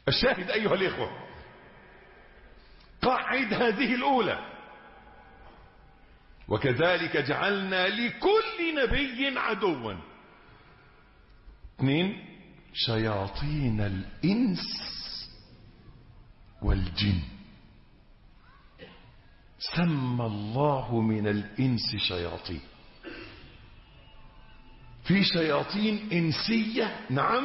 الشاهد أيها الإخوة، قاعد هذه الأولى: وكذلك جعلنا لكل نبي عدوا. 2 شياطين الإنس والجن. سمى الله من الإنس شياطين، في شياطين إنسية، نعم.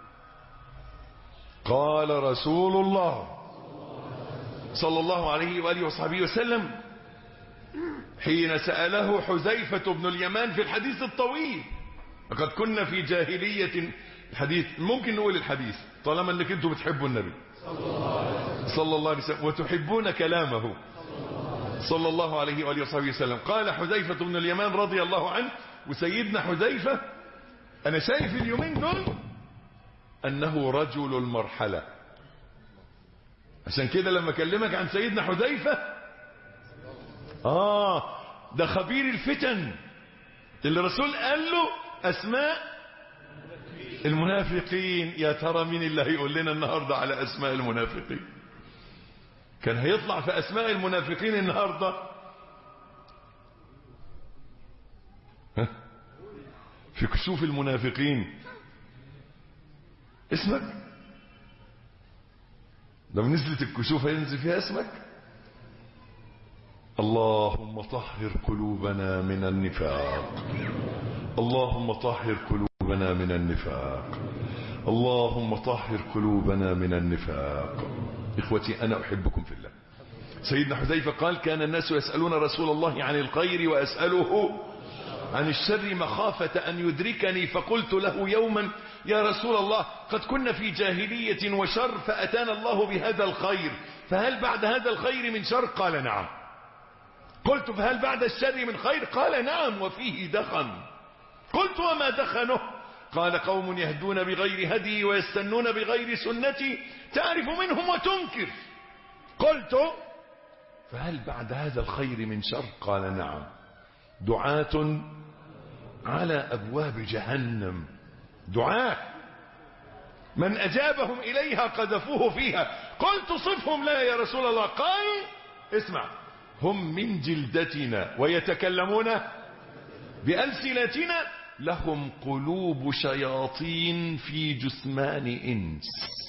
قال رسول الله صلى الله عليه وآله وصحبه وسلم حين سأله حذيفة بن اليمان في الحديث الطويل: لقد كنا في جاهلية. الحديث ممكن نقول الحديث طالما انك انتم بتحبوا النبي صلى الله عليه وسلم وتحبون كلامه صلى الله عليه وآله وصحبه وسلم. قال حذيفة بن اليمان رضي الله عنه، وسيدنا حذيفة أنا شايف اليومين دول أنه رجل المرحلة. عشان كده لما أكلمك عن سيدنا حذيفة ده خبير الفتن اللي الرسول قال له أسماء المنافقين. يا ترى مين اللي هيقول لنا النهاردة على أسماء المنافقين؟ كان هيطلع في أسماء المنافقين النهاردة في كشوف المنافقين اسمك. لو نزلت الكشوف هينزل فيها اسمك. اللهم طهر قلوبنا من النفاق، اللهم طهر قلوبنا من النفاق، اللهم طهر قلوبنا من النفاق. إخوتي أنا أحبكم في الله. سيدنا حذيفة قال: كان الناس يسألون رسول الله عن الخير وأسأله عن الشر مخافة أن يدركني، فقلت له يوما: يا رسول الله، قد كنا في جاهلية وشر فأتانا الله بهذا الخير، فهل بعد هذا الخير من شر؟ قال: نعم. قلت: فهل بعد الشر من خير؟ قال: نعم، وفيه دخن. قلت: وما دخنه؟ قال: قوم يهدون بغير هدي ويستنون بغير سنتي، تعرف منهم وتنكر. قلت: فهل بعد هذا الخير من شر؟ قال: نعم، دعاة على أبواب جهنم. دعاة من أجابهم إليها قذفوه فيها. قلت: صفهم لا يا رسول الله. قال: اسمع: هم من جلدتنا ويتكلمون بألسنتنا، لهم قلوب شياطين في جثمان إنس.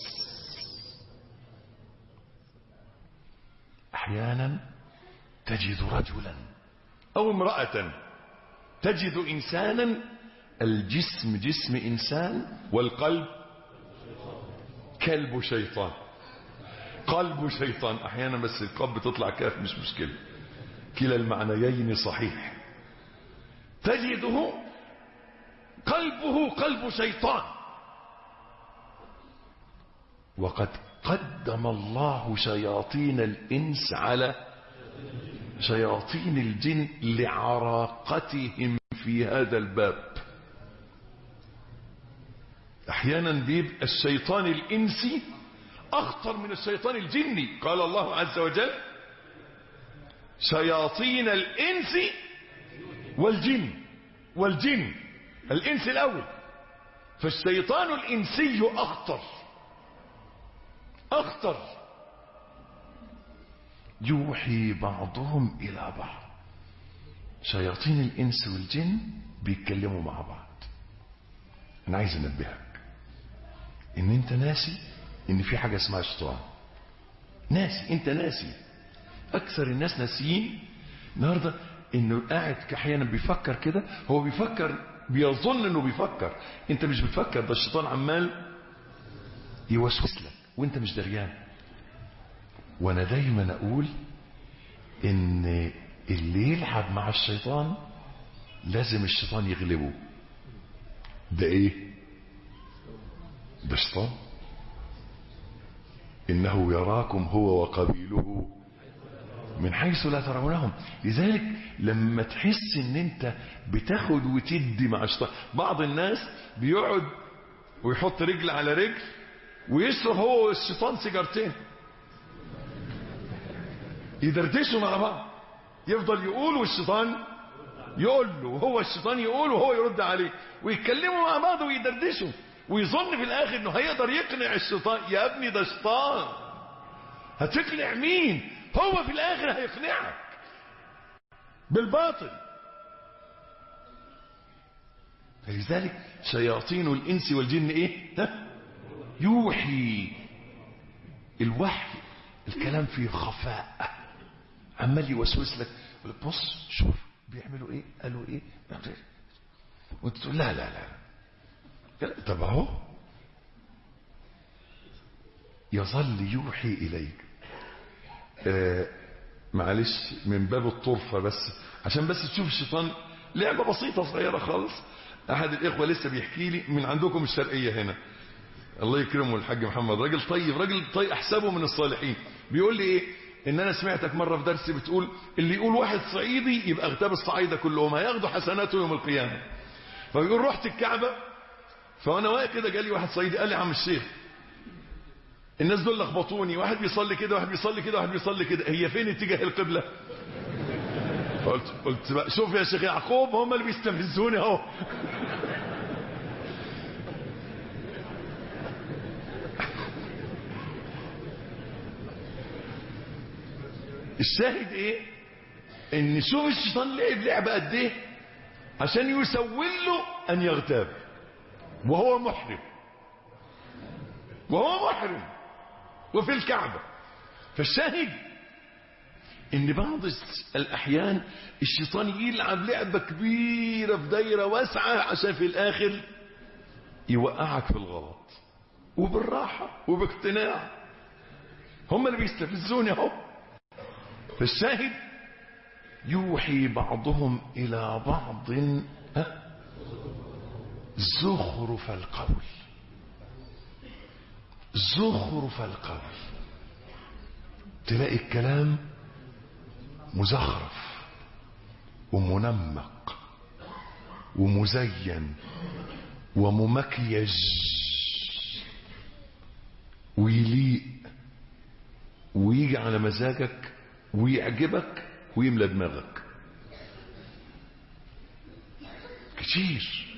أحيانا تجد رجلا أو امرأة، تجد إنسانا الجسم جسم إنسان والقلب كلب شيطان. قلب شيطان أحيانا، بس القلب بتطلع كاف مش مشكلة، كلا المعنيين صحيح. تجده قلبه قلب شيطان، وقد قدم الله شياطين الإنس على شياطين الجن لعراقتهم في هذا الباب. احيانا بيبقى الشيطان الإنسي أخطر من الشيطان الجني. قال الله عز وجل: شياطين الإنس والجن الإنس الأول، فالشيطان الإنسي أخطر. يوحي بعضهم إلى بعض. شياطين الإنس والجن بيتكلموا مع بعض. أنا عايز أنبهك إن أنت ناسي إن في حاجة اسمها شيطان. أنت ناسي. أكثر الناس ناسيين النهارده إنه قاعد أحيانا بيفكر كده. هو بيفكر، بيظن إنه بيفكر. أنت مش بتفكر، ده الشيطان عمال يوسوس لك وأنت مش دريان. وأنا دايما أقول إن اللي يلعب مع الشيطان لازم الشيطان يغلبه. ده إيه؟ ده الشيطان. إنه يراكم هو وقبيله من حيث لا ترونهم. لذلك لما تحس ان انت بتاخد وتدي مع الشيطان. بعض الناس بيقعد ويحط رجل على رجل ويشرب هو والشيطان سيجارتين، يدردشوا مع بعض، يفضل يقول والشيطان يقول له، وهو الشيطان يقول وهو يرد عليه، ويتكلموا مع بعض ويدردشوا. ويظن في الاخر انه هيقدر يقنع الشيطان. يا ابني ده شيطان، هتقنع مين؟ هو في الاخر هيقنعك بالباطل. فلذلك شياطين الانس والجن ايه؟ يوحي. الوحي الكلام فيه خفاء، عمال يوسوس لك، بص شوف بيعملوا ايه، قالوا ايه، وانت تقول لا لا لا. طب اهو يظل يوحي اليك. معلش من باب الطرفة بس، عشان بس تشوف الشيطان لعبة بسيطة صغيرة خالص. احد الاخوة لسه بيحكي لي من عندكم الشرقية هنا، الله يكرمه الحاج محمد، راجل طيب احسبه من الصالحين. بيقول لي ايه، ان انا سمعتك مرة في درس بتقول اللي يقول واحد صعيدي يبقى اغتاب الصعايدة كلهم هياخدوا حسناته يوم القيامة. فبيقول رحت الكعبة، فانا واقف كده جالي واحد صعيدي قال لي عم الشيخ الناس دول لخبطوني، واحد بيصلي كده واحد بيصلي كده واحد بيصلي كده، هي فين اتجاه القبلة؟ قلت بقى شوف يا شيخ يعقوب هم اللي بيستفزوني اهو. الشاهد ايه؟ ان شوف الشيطان لعب لعبة قد ايه عشان يسول له ان يغتاب وهو محرم، وفي الكعبة. فالشاهد ان بعض الاحيان الشيطان يلعب لعبة كبيرة في دايرة واسعة عشان في الاخر يوقعك في الغلط، وبالراحة وباقتناع. هم اللي بيستفزوني اهو. فالشاهد يوحي بعضهم الى بعض زخرف القول. تلاقي الكلام مزخرف ومنمق ومزين وممكيج ويليق ويجي على مزاجك ويعجبك ويملى دماغك كتير.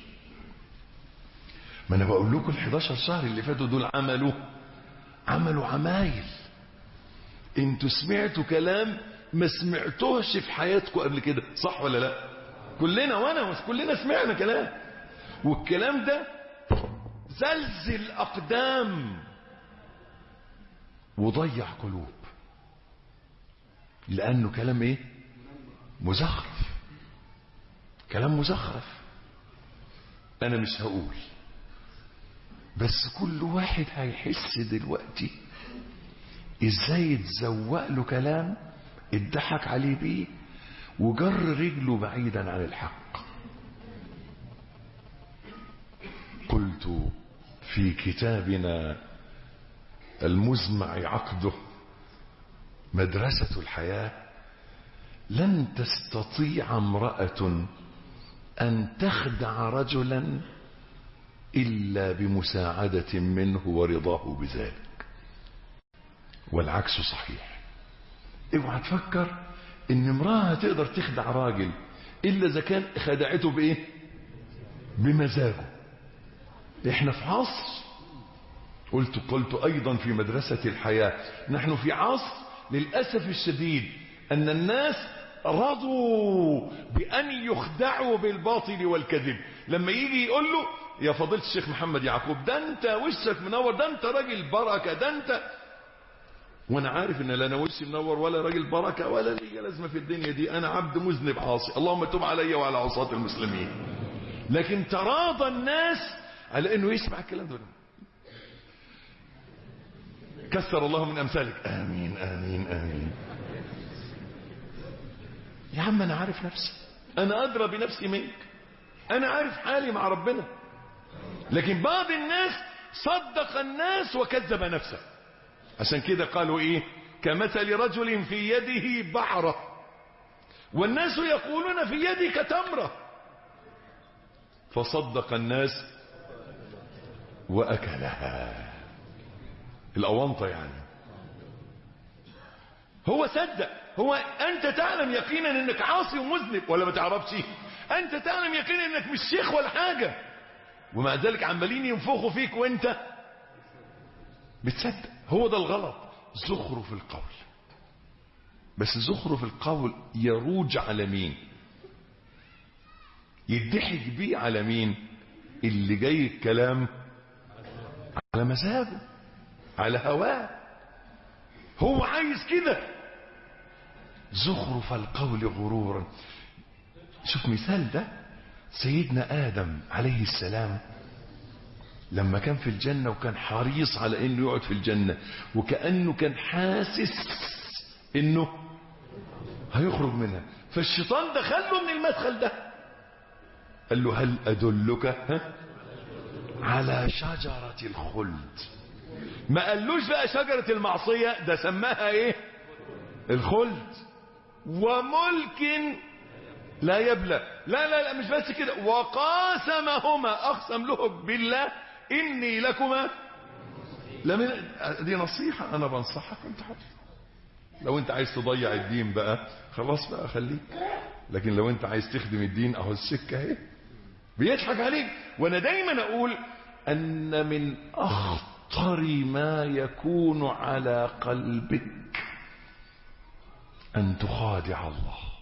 ما انا بقول لكم ال11 شهر اللي فاتوا دول عملوا عمايل. انتوا سمعتوا كلام ما سمعتوهش في حياتكم قبل كده، صح ولا لا؟ كلنا سمعنا كلام، والكلام ده زلزل اقدام وضيع قلوب، لانه كلام ايه؟ كلام مزخرف. انا مش هقول، بس كل واحد هيحس دلوقتي ازاي اتزوق له كلام اتضحك عليه بيه وجر رجله بعيدا عن الحق. قلت في كتابنا المزمع عقده مدرسة الحياة: لن تستطيع امرأة أن تخدع رجلا إلا بمساعدة منه ورضاه بذلك، والعكس صحيح. اوعى تفكر ان امرأة تقدر تخدع راجل إلا إذا كان خدعته بإيه؟ بمزاجه. احنا في عصر، قلت أيضا في مدرسة الحياة، نحن في عصر للأسف الشديد أن الناس رضوا بأن يخدعوا بالباطل والكذب. لما يجي يقول له يا فضيلة الشيخ محمد يعقوب ده انت وشك منور، ده انت راجل بركة، ده انت، وانا عارف ان لا انا وشي منور ولا راجل بركة ولا لي لازمة في الدنيا دي، انا عبد مذنب عاصي، اللهم تب علي وعلى عصاة المسلمين. لكن تراضى الناس على انه يسمع الكلام ده. كسر الله من امثالك. امين امين امين. يا عم انا عارف نفسي، انا ادرى بنفسي منك، انا عارف حالي مع ربنا. لكن بعض الناس صدق الناس وكذب نفسه. عشان كده قالوا ايه؟ كمثل رجل في يده بعرة والناس يقولون في يدك تمرة، فصدق الناس واكلها. الاونطة يعني. هو صدق. هو انت تعلم يقينا انك عاصي ومذنب ولا ما تعرفش؟ انت تعلم يقينا انك مش شيخ ولا حاجة، ومع ذلك عمالين ينفخوا فيك وانت بتصدق. هو ده الغلط. زخرف القول. بس زخرف القول يروج على مين؟ يضحك بيه على مين؟ اللي جاي الكلام على مزاجه، على هواه، هو عايز كده. زخرف القول غرورا. شوف مثال ده، سيدنا آدم عليه السلام لما كان في الجنة وكان حريص على انه يقعد في الجنة، وكأنه كان حاسس انه هيخرج منها، فالشيطان دخله من المدخل ده قال له هل أدلك على شجرة الخلد. ما قالوش بقى شجرة المعصية، ده سماها ايه؟ الخلد. وملك لا يبلى. لا لا لا، مش بس كده، وقاسمهما، اقسم له بالله اني لكما لمن. دي نصيحة انا بنصحك انت حر. لو انت عايز تضيع الدين بقى خلاص بقى خليك، لكن لو انت عايز تخدم الدين اهو السكة اهي. بيضحك عليك. وانا دايما اقول ان من اخطر ما يكون على قلبك ان تخادع الله.